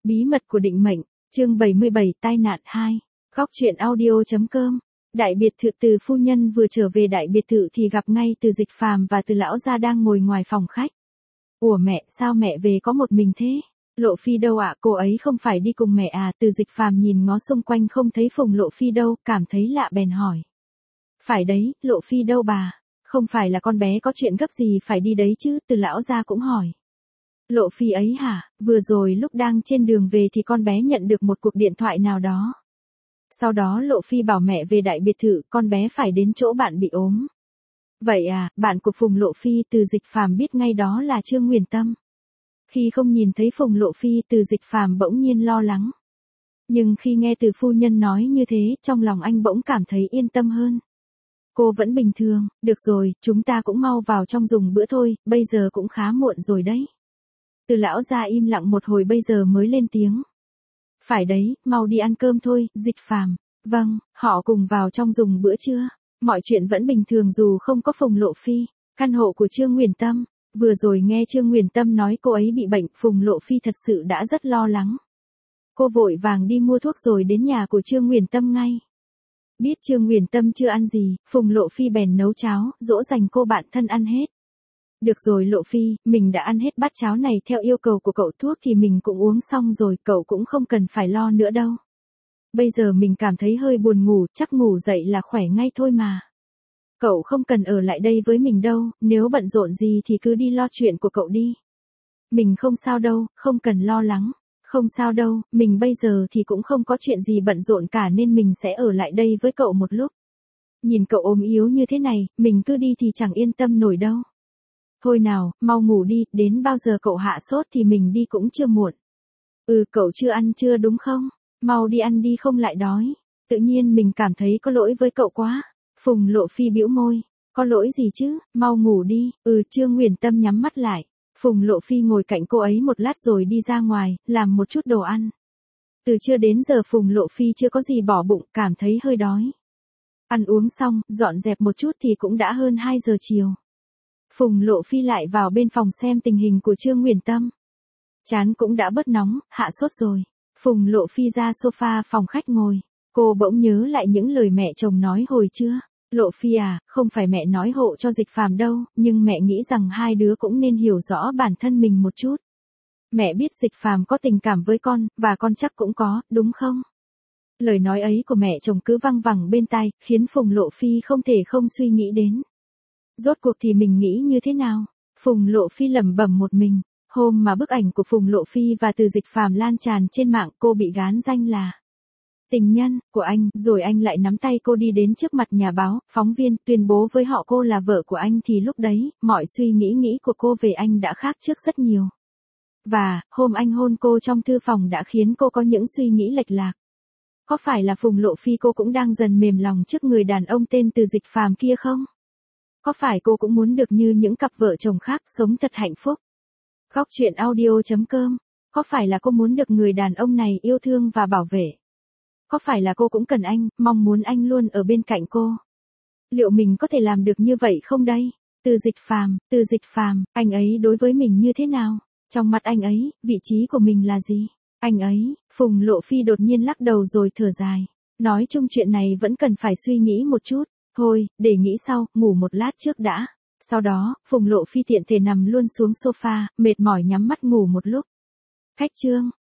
Bí mật của định mệnh, chương 77 tai nạn 2. Góc truyện audio.com. Đại biệt thự Từ phu nhân vừa trở về đại biệt thự thì gặp ngay Từ Dịch Phàm và Từ lão gia đang ngồi ngoài phòng khách. Ủa mẹ, sao mẹ về có một mình thế? Lộ Phi đâu ạ? Cô ấy không phải đi cùng mẹ à? Từ Dịch Phàm nhìn ngó xung quanh không thấy Phùng Lộ Phi đâu, cảm thấy lạ bèn hỏi. Phải đấy, Lộ Phi đâu bà? Không phải là con bé có chuyện gấp gì phải đi đấy chứ? Từ lão gia cũng hỏi. Lộ Phi ấy hả? Vừa rồi lúc đang trên đường về thì con bé nhận được một cuộc điện thoại nào đó. Sau đó Lộ Phi bảo mẹ về đại biệt thự, con bé phải đến chỗ bạn bị ốm. Vậy à, bạn của Phùng Lộ Phi? Từ Dịch Phàm biết ngay đó là Trương Nguyền Tâm. Khi không nhìn thấy Phùng Lộ Phi, Từ Dịch Phàm bỗng nhiên lo lắng. Nhưng khi nghe Từ phu nhân nói như thế, trong lòng anh bỗng cảm thấy yên tâm hơn. Cô vẫn bình thường, được rồi, chúng ta cũng mau vào trong dùng bữa thôi, bây giờ cũng khá muộn rồi đấy. Từ lão gia im lặng một hồi bây giờ mới lên tiếng. Phải đấy, mau đi ăn cơm thôi, Dịch Phàm. Vâng, họ cùng vào trong dùng bữa trưa. Mọi chuyện vẫn bình thường dù không có Phùng Lộ Phi. Căn hộ của Trương Nguyền Tâm. Vừa rồi nghe Trương Nguyền Tâm nói cô ấy bị bệnh, Phùng Lộ Phi thật sự đã rất lo lắng. Cô vội vàng đi mua thuốc rồi đến nhà của Trương Nguyền Tâm ngay. Biết Trương Nguyền Tâm chưa ăn gì, Phùng Lộ Phi bèn nấu cháo, dỗ dành cô bạn thân ăn hết. Được rồi Lộ Phi, mình đã ăn hết bát cháo này theo yêu cầu của cậu, thuốc thì mình cũng uống xong rồi, cậu cũng không cần phải lo nữa đâu. Bây giờ mình cảm thấy hơi buồn ngủ, chắc ngủ dậy là khỏe ngay thôi mà. Cậu không cần ở lại đây với mình đâu, nếu bận rộn gì thì cứ đi lo chuyện của cậu đi. Mình không sao đâu, không cần lo lắng. Không sao đâu, mình bây giờ thì cũng không có chuyện gì bận rộn cả nên mình sẽ ở lại đây với cậu một lúc. Nhìn cậu ốm yếu như thế này, mình cứ đi thì chẳng yên tâm nổi đâu. Thôi nào, mau ngủ đi, đến bao giờ cậu hạ sốt thì mình đi cũng chưa muộn. Cậu chưa ăn trưa đúng không? Mau đi ăn đi không lại đói. Tự nhiên mình cảm thấy có lỗi với cậu quá. Phùng Lộ Phi bĩu môi. Có lỗi gì chứ, mau ngủ đi. Trương Nguyền Tâm nhắm mắt lại. Phùng Lộ Phi ngồi cạnh cô ấy một lát rồi đi ra ngoài, làm một chút đồ ăn. Từ trưa đến giờ Phùng Lộ Phi chưa có gì bỏ bụng, cảm thấy hơi đói. Ăn uống xong, dọn dẹp một chút thì cũng đã hơn 2 giờ chiều. Phùng Lộ Phi lại vào bên phòng xem tình hình của Trương Nguyền Tâm. Chán cũng đã bớt nóng, hạ sốt rồi. Phùng Lộ Phi ra sofa phòng khách ngồi. Cô bỗng nhớ lại những lời mẹ chồng nói hồi trưa. Lộ Phi à, không phải mẹ nói hộ cho Dịch Phàm đâu, nhưng mẹ nghĩ rằng hai đứa cũng nên hiểu rõ bản thân mình một chút. Mẹ biết Dịch Phàm có tình cảm với con, và con chắc cũng có, đúng không? Lời nói ấy của mẹ chồng cứ văng vẳng bên tai, khiến Phùng Lộ Phi không thể không suy nghĩ đến. Rốt cuộc thì mình nghĩ như thế nào? Phùng Lộ Phi lẩm bẩm một mình. Hôm mà bức ảnh của Phùng Lộ Phi và Từ Dịch Phàm lan tràn trên mạng, cô bị gán danh là tình nhân của anh, rồi anh lại nắm tay cô đi đến trước mặt nhà báo, phóng viên, tuyên bố với họ cô là vợ của anh thì lúc đấy, mọi suy nghĩ của cô về anh đã khác trước rất nhiều. Và, hôm anh hôn cô trong thư phòng đã khiến cô có những suy nghĩ lệch lạc. Có phải là Phùng Lộ Phi cô cũng đang dần mềm lòng trước người đàn ông tên Từ Dịch Phàm kia không? Có phải cô cũng muốn được như những cặp vợ chồng khác sống thật hạnh phúc? Góc truyện audio.com. Có phải là cô muốn được người đàn ông này yêu thương và bảo vệ? Có phải là cô cũng cần anh, mong muốn anh luôn ở bên cạnh cô? Liệu mình có thể làm được như vậy không đây? Từ Dịch Phàm, anh ấy đối với mình như thế nào? Trong mắt anh ấy, vị trí của mình là gì? Anh ấy, Phùng Lộ Phi đột nhiên lắc đầu rồi thở dài. Nói chung chuyện này vẫn cần phải suy nghĩ một chút. Thôi, để nghĩ sau, ngủ một lát trước đã. Sau đó, Phùng Lộ Phi tiện thể nằm luôn xuống sofa, mệt mỏi nhắm mắt ngủ một lúc. Khách Trương,